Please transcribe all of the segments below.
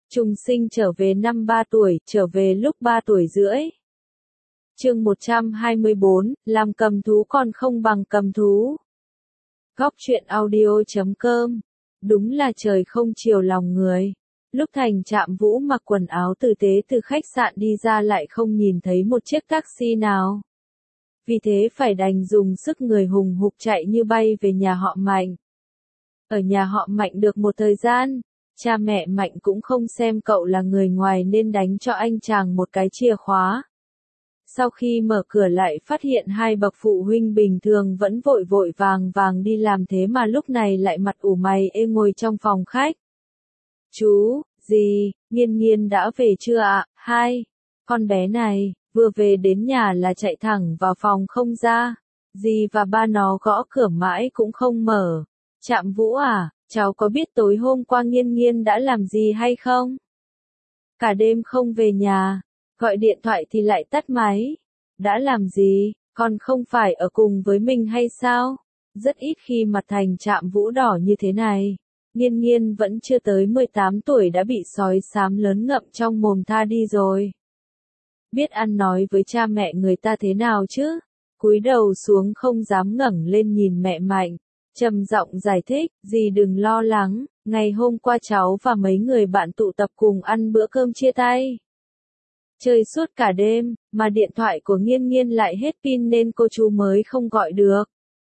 Trùng sinh trở về năm 3 tuổi, trở về lúc 3 tuổi rưỡi. Chương 124, làm cầm thú còn không bằng cầm thú. Góc truyện audio.com. Đúng là trời không chiều lòng người. Lúc Thành Trạm Vũ mặc quần áo tử tế từ khách sạn đi ra lại không nhìn thấy một chiếc taxi nào. Vì thế phải đành dùng sức người hùng hục chạy như bay về nhà họ Mạnh. Ở nhà họ Mạnh được một thời gian, cha mẹ Mạnh cũng không xem cậu là người ngoài nên đánh cho anh chàng một cái chìa khóa. Sau khi mở cửa lại phát hiện hai bậc phụ huynh bình thường vẫn vội vội vàng vàng đi làm thế mà lúc này lại mặt ủ mày ê ngồi trong phòng khách. Chú, dì, Nghiên Nghiên đã về chưa ạ? Hai, con bé này, vừa về đến nhà là chạy thẳng vào phòng không ra. Dì và ba nó gõ cửa mãi cũng không mở. Trạm Vũ à, cháu có biết tối hôm qua Nghiên Nghiên đã làm gì hay không? Cả đêm không về nhà, gọi điện thoại thì lại tắt máy. Đã làm gì, con không phải ở cùng với mình hay sao? Rất ít khi mặt Thành Trạm Vũ đỏ như thế này. Nghiên Nghiên vẫn chưa tới 18 tuổi đã bị sói xám lớn ngậm trong mồm tha đi rồi. Biết ăn nói với cha mẹ người ta thế nào chứ? Cúi đầu xuống không dám ngẩng lên nhìn mẹ Mạnh. Trầm giọng giải thích, dì đừng lo lắng, ngày hôm qua cháu và mấy người bạn tụ tập cùng ăn bữa cơm chia tay. Chơi suốt cả đêm, mà điện thoại của Nghiên Nghiên lại hết pin nên cô chú mới không gọi được.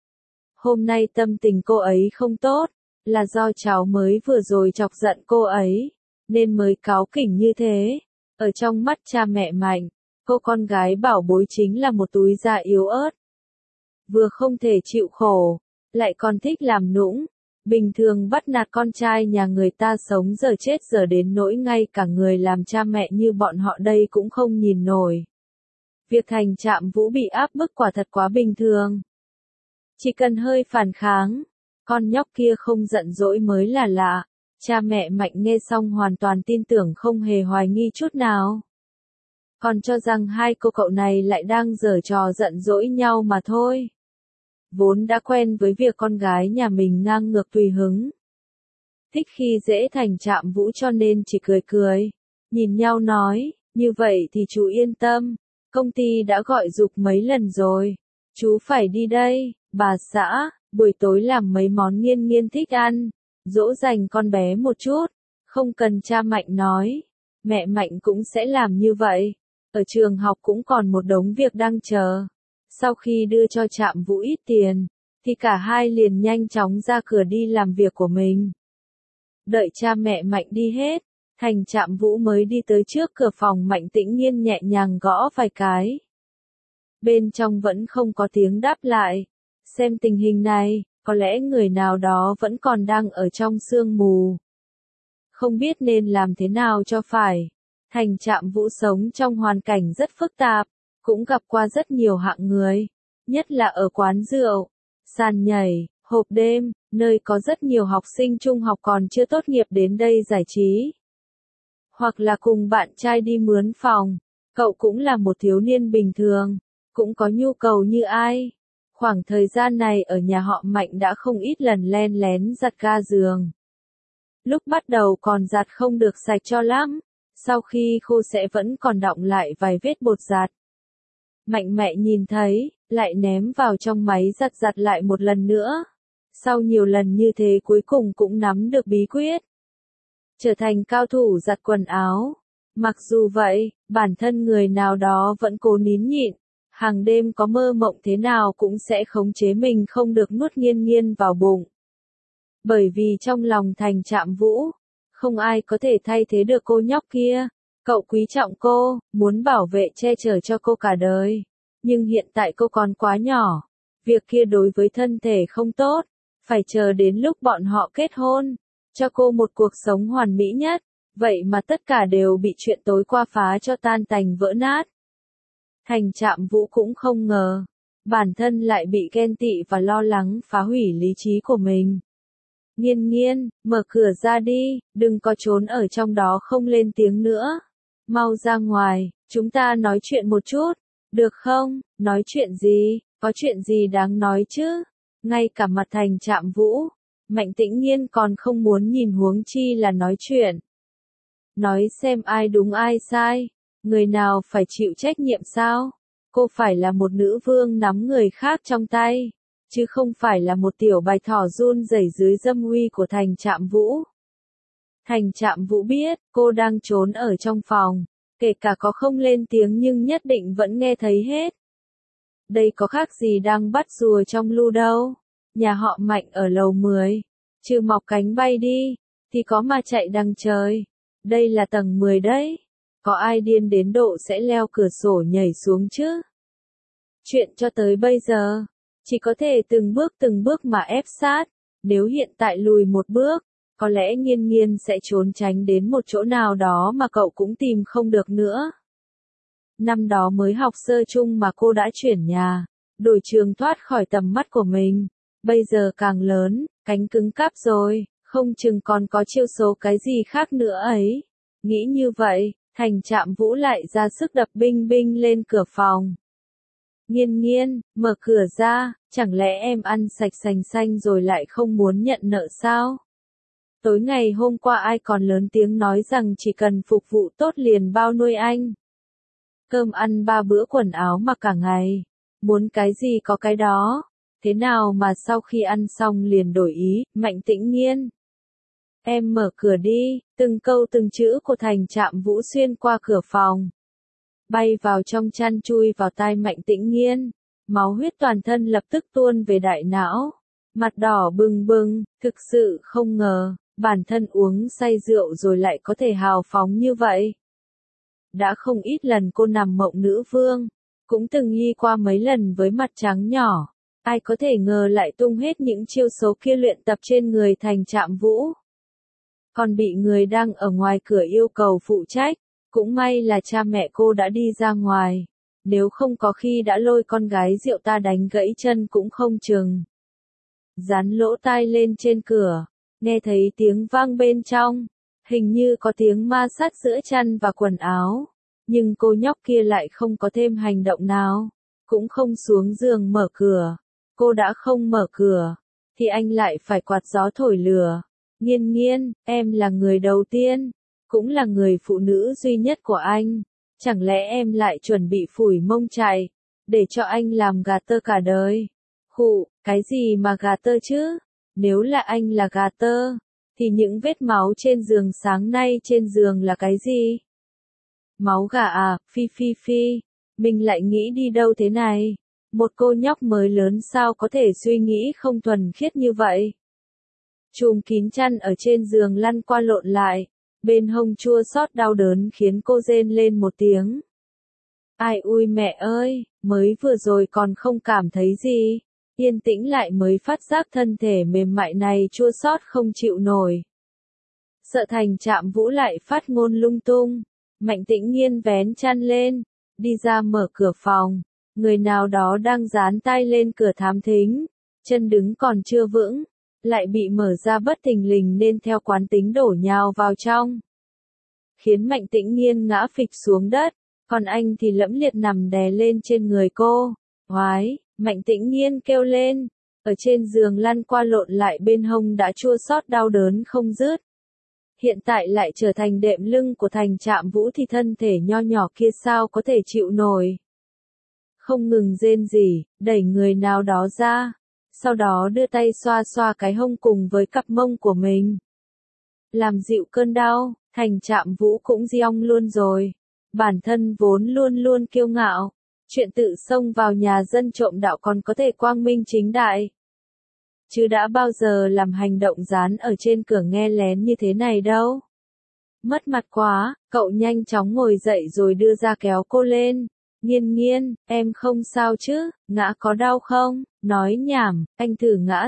Hôm nay tâm tình cô ấy không tốt, là do cháu mới vừa rồi chọc giận cô ấy, nên mới cáu kỉnh như thế. Ở trong mắt cha mẹ Mạnh, cô con gái bảo bối chính là một túi da yếu ớt. Vừa không thể chịu khổ, lại còn thích làm nũng, bình thường bắt nạt con trai nhà người ta sống giờ chết giờ đến nỗi ngay cả người làm cha mẹ như bọn họ đây cũng không nhìn nổi. Việc Thành Trạm Vũ bị áp bức quả thật quá bình thường. Chỉ cần hơi phản kháng, con nhóc kia không giận dỗi mới là lạ. Cha mẹ Mạnh nghe xong hoàn toàn tin tưởng không hề hoài nghi chút nào. Còn cho rằng hai cô cậu này lại đang giở trò giận dỗi nhau mà thôi. Vốn đã quen với việc con gái nhà mình ngang ngược tùy hứng. Thích khi dễ Thành Trạm Vũ cho nên chỉ cười cười. Nhìn nhau nói, như vậy thì chú yên tâm, công ty đã gọi giục mấy lần rồi. Chú phải đi đây, bà xã, buổi tối làm mấy món Nghiên Nghiên thích ăn, dỗ dành con bé một chút. Không cần cha Mạnh nói, mẹ Mạnh cũng sẽ làm như vậy. Ở trường học cũng còn một đống việc đang chờ. Sau khi đưa cho Trạm Vũ ít tiền, thì cả hai liền nhanh chóng ra cửa đi làm việc của mình. Đợi cha mẹ Mạnh đi hết, Thành Trạm Vũ mới đi tới trước cửa phòng Mạnh Tĩnh Nghiên nhẹ nhàng gõ vài cái. Bên trong vẫn không có tiếng đáp lại. Xem tình hình này, có lẽ người nào đó vẫn còn đang ở trong sương mù. Không biết nên làm thế nào cho phải. Thành Trạm Vũ sống trong hoàn cảnh rất phức tạp, cũng gặp qua rất nhiều hạng người, nhất là ở quán rượu, sàn nhảy, hộp đêm, nơi có rất nhiều học sinh trung học còn chưa tốt nghiệp đến đây giải trí. Hoặc là cùng bạn trai đi mướn phòng, cậu cũng là một thiếu niên bình thường, cũng có nhu cầu như ai. Khoảng thời gian này ở nhà họ Mạnh đã không ít lần len lén giặt ga giường. Lúc bắt đầu còn giặt không được sạch cho lắm, sau khi khô sẽ vẫn còn đọng lại vài vết bột giặt. Mạnh mẹ nhìn thấy, lại ném vào trong máy giặt lại một lần nữa. Sau nhiều lần như thế cuối cùng cũng nắm được bí quyết. Trở thành cao thủ giặt quần áo. Mặc dù vậy, bản thân người nào đó vẫn cố nín nhịn. Hàng đêm có mơ mộng thế nào cũng sẽ khống chế mình không được nuốt Nghiên Nghiên vào bụng. Bởi vì trong lòng Thành Trạm Vũ, không ai có thể thay thế được cô nhóc kia. Cậu quý trọng cô, muốn bảo vệ che chở cho cô cả đời. Nhưng hiện tại cô còn quá nhỏ. Việc kia đối với thân thể không tốt. Phải chờ đến lúc bọn họ kết hôn. Cho cô một cuộc sống hoàn mỹ nhất. Vậy mà tất cả đều bị chuyện tối qua phá cho tan tành vỡ nát. Thành Trạm Vũ cũng không ngờ. Bản thân lại bị ghen tị và lo lắng phá hủy lý trí của mình. Nghiên Nghiên, mở cửa ra đi, đừng có trốn ở trong đó không lên tiếng nữa. Mau ra ngoài, chúng ta nói chuyện một chút, được không? Nói chuyện gì? Có chuyện gì đáng nói chứ? Ngay cả mặt Thành Trạm Vũ, Mạnh Tĩnh Nghiên còn không muốn nhìn huống chi là nói chuyện. Nói xem ai đúng ai sai, người nào phải chịu trách nhiệm sao? Cô phải là một nữ vương nắm người khác trong tay, chứ không phải là một tiểu bạch thỏ run rẩy dưới dâm uy của Thành Trạm Vũ. Thành Trạm Vũ biết, cô đang trốn ở trong phòng, kể cả có không lên tiếng nhưng nhất định vẫn nghe thấy hết. Đây có khác gì đang bắt rùa trong lu đâu. Nhà họ Mạnh ở lầu 10, trừ mọc cánh bay đi, thì có mà chạy đằng trời. Đây là tầng 10 đấy. Có ai điên đến độ sẽ leo cửa sổ nhảy xuống chứ? Chuyện cho tới bây giờ, chỉ có thể từng bước mà ép sát. Nếu hiện tại lùi một bước, có lẽ Nghiên Nghiên sẽ trốn tránh đến một chỗ nào đó mà cậu cũng tìm không được nữa. Năm đó mới học sơ chung mà cô đã chuyển nhà, đổi trường thoát khỏi tầm mắt của mình. Bây giờ càng lớn, cánh cứng cáp rồi, không chừng còn có chiêu số cái gì khác nữa ấy. Nghĩ như vậy, Thành Trạm Vũ lại ra sức đập binh binh lên cửa phòng. Nghiên Nghiên, mở cửa ra, chẳng lẽ em ăn sạch sành xanh rồi lại không muốn nhận nợ sao? Tối ngày hôm qua ai còn lớn tiếng nói rằng chỉ cần phục vụ tốt liền bao nuôi anh. Cơm ăn 3 bữa quần áo mặc cả ngày, muốn cái gì có cái đó. Thế nào mà sau khi ăn xong liền đổi ý, Mạnh Tĩnh Nghiên? Em mở cửa đi, từng câu từng chữ của Thành Trạm Vũ xuyên qua cửa phòng. Bay vào trong chăn chui vào tai Mạnh Tĩnh Nghiên. Máu huyết toàn thân lập tức tuôn về đại não. Mặt đỏ bừng bừng, thực sự không ngờ, bản thân uống say rượu rồi lại có thể hào phóng như vậy. Đã không ít lần cô nằm mộng nữ vương, cũng từng nghi qua mấy lần với mặt trắng nhỏ. Ai có thể ngờ lại tung hết những chiêu số kia luyện tập trên người Thành Trạm Vũ. Còn bị người đang ở ngoài cửa yêu cầu phụ trách, cũng may là cha mẹ cô đã đi ra ngoài. Nếu không có khi đã lôi con gái rượu ta đánh gãy chân cũng không chừng. Dán lỗ tai lên trên cửa, nghe thấy tiếng vang bên trong, hình như có tiếng ma sát giữa chăn và quần áo. Nhưng cô nhóc kia lại không có thêm hành động nào, cũng không xuống giường mở cửa. Cô đã không mở cửa, thì anh lại phải quạt gió thổi lửa. Nghiên Nghiên, em là người đầu tiên, cũng là người phụ nữ duy nhất của anh. Chẳng lẽ em lại chuẩn bị phủi mông chạy, để cho anh làm gà tơ cả đời? Khụ, cái gì mà gà tơ chứ? Nếu là anh là gà tơ, thì những vết máu trên giường sáng nay trên giường là cái gì? Máu gà à, phi phi phi, mình lại nghĩ đi đâu thế này? Một cô nhóc mới lớn sao có thể suy nghĩ không thuần khiết như vậy? Chùm kín chăn ở trên giường lăn qua lộn lại, bên hông chua xót đau đớn khiến cô rên lên một tiếng. Ai ui mẹ ơi, mới vừa rồi còn không cảm thấy gì, yên tĩnh lại mới phát giác thân thể mềm mại này chua xót không chịu nổi. Sợ Thành Trạm Vũ lại phát ngôn lung tung, Mạnh Tĩnh Nghiên vén chăn lên, đi ra mở cửa phòng. Người nào đó đang dán tay lên cửa thám thính, chân đứng còn chưa vững, lại bị mở ra bất thình lình nên theo quán tính đổ nhào vào trong. Khiến Mạnh Tĩnh Nghiên ngã phịch xuống đất, còn anh thì lẫm liệt nằm đè lên trên người cô. Oái, Mạnh Tĩnh Nghiên kêu lên, ở trên giường lăn qua lộn lại bên hông đã chua xót đau đớn không dứt. Hiện tại lại trở thành đệm lưng của Thành Trạm Vũ thì thân thể nho nhỏ kia sao có thể chịu nổi. Không ngừng rên rỉ, đẩy người nào đó ra, sau đó đưa tay xoa xoa cái hông cùng với cặp mông của mình. Làm dịu cơn đau, Thành Trạm Vũ cũng giong luôn rồi. Bản thân vốn luôn luôn kiêu ngạo, chuyện tự xông vào nhà dân trộm đạo còn có thể quang minh chính đại. Chứ đã bao giờ làm hành động dán ở trên cửa nghe lén như thế này đâu. Mất mặt quá, cậu nhanh chóng ngồi dậy rồi đưa ra kéo cô lên. Nghiên Nghiên, em không sao chứ, ngã có đau không? Nói nhảm, anh thử ngã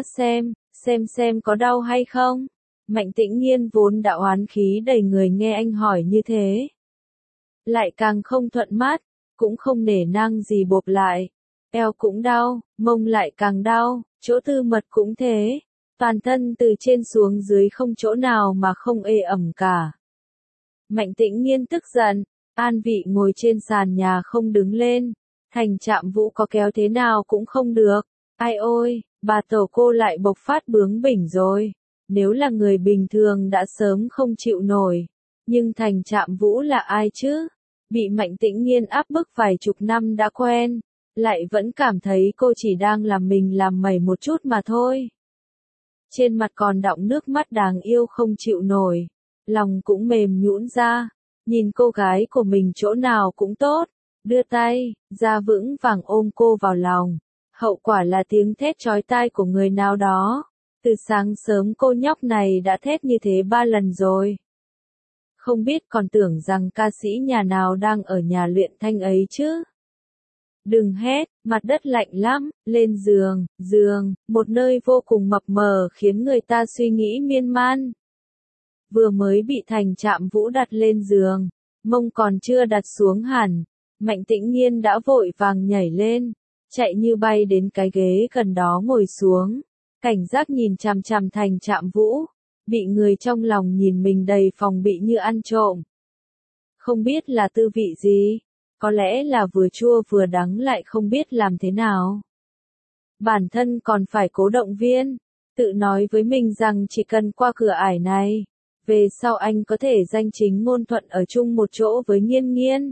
xem có đau hay không? Mạnh Tĩnh Nghiên vốn đã oán khí đầy người nghe anh hỏi như thế. Lại càng không thuận mắt, cũng không nể nang gì bộp lại. Eo cũng đau, mông lại càng đau, chỗ tư mật cũng thế. Toàn thân từ trên xuống dưới không chỗ nào mà không ê ẩm cả. Mạnh Tĩnh Nghiên tức giận, an vị ngồi trên sàn nhà không đứng lên. Thành Trạm Vũ có kéo thế nào cũng không được. Ai ôi, bà tổ cô lại bộc phát bướng bỉnh rồi. Nếu là người bình thường đã sớm không chịu nổi. Nhưng Thành Trạm Vũ là ai chứ? Bị Mạnh Tĩnh Nghiên áp bức vài chục năm đã quen, lại vẫn cảm thấy cô chỉ đang làm mình làm mẩy một chút mà thôi. Trên mặt còn đọng nước mắt đáng yêu không chịu nổi, lòng cũng mềm nhũn ra, nhìn cô gái của mình chỗ nào cũng tốt, đưa tay ra vững vàng ôm cô vào lòng. Hậu quả là tiếng thét chói tai của người nào đó. Từ sáng sớm cô nhóc này đã thét như thế 3 lần rồi. Không biết còn tưởng rằng ca sĩ nhà nào đang ở nhà luyện thanh ấy chứ. Đừng hét, mặt đất lạnh lắm, lên giường, một nơi vô cùng mập mờ khiến người ta suy nghĩ miên man. Vừa mới bị Thành Trạm Vũ đặt lên giường, mông còn chưa đặt xuống hẳn, Mạnh Tĩnh Nghiên đã vội vàng nhảy lên, chạy như bay đến cái ghế gần đó ngồi xuống, cảnh giác nhìn chằm chằm Thành Trạm Vũ, bị người trong lòng nhìn mình đầy phòng bị như ăn trộm. Không biết là tư vị gì, có lẽ là vừa chua vừa đắng lại không biết làm thế nào. Bản thân còn phải cố động viên, tự nói với mình rằng chỉ cần qua cửa ải này, về sau anh có thể danh chính ngôn thuận ở chung một chỗ với Nghiên Nghiên.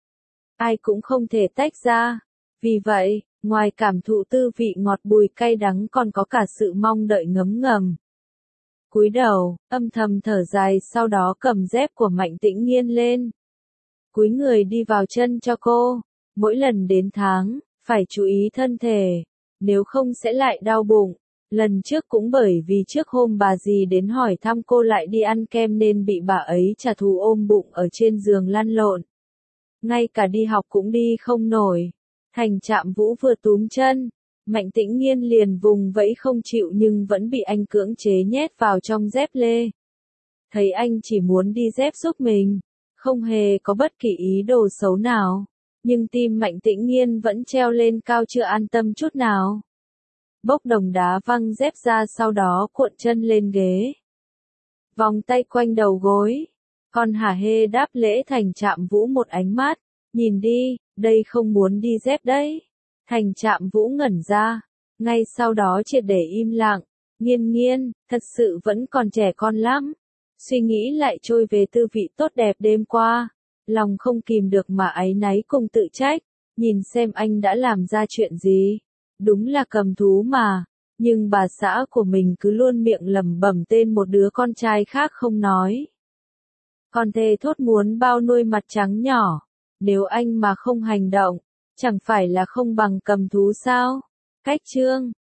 Ai cũng không thể tách ra. Vì vậy, ngoài cảm thụ tư vị ngọt bùi cay đắng còn có cả sự mong đợi ngấm ngầm. Cúi đầu, âm thầm thở dài sau đó cầm dép của Mạnh Tĩnh Nghiên lên. Cúi người đi vào chân cho cô. Mỗi lần đến tháng, phải chú ý thân thể, nếu không sẽ lại đau bụng. Lần trước cũng bởi vì trước hôm bà dì đến hỏi thăm cô lại đi ăn kem nên bị bà ấy trả thù ôm bụng ở trên giường lăn lộn. Ngay cả đi học cũng đi không nổi. Thành Trạm Vũ vừa túm chân, Mạnh Tĩnh Nghiên liền vùng vẫy không chịu nhưng vẫn bị anh cưỡng chế nhét vào trong dép lê. Thấy anh chỉ muốn đi dép giúp mình, không hề có bất kỳ ý đồ xấu nào, nhưng tim Mạnh Tĩnh Nghiên vẫn treo lên cao chưa an tâm chút nào. Bốc đồng đá văng dép ra sau đó cuộn chân lên ghế. Vòng tay quanh đầu gối, con hả hê đáp lễ Thành Trạm Vũ một ánh mắt, nhìn đi, đây không muốn đi dép đấy. Thành Trạm Vũ ngẩn ra, ngay sau đó triệt để im lặng, Nghiên Nghiên, thật sự vẫn còn trẻ con lắm. Suy nghĩ lại trôi về tư vị tốt đẹp đêm qua, lòng không kìm được mà áy náy cùng tự trách, nhìn xem anh đã làm ra chuyện gì. Đúng là cầm thú mà, nhưng bà xã của mình cứ luôn miệng lẩm bẩm tên một đứa con trai khác không nói. Còn thề thốt muốn bao nuôi mặt trắng nhỏ, nếu anh mà không hành động, chẳng phải là không bằng cầm thú sao? Cách chương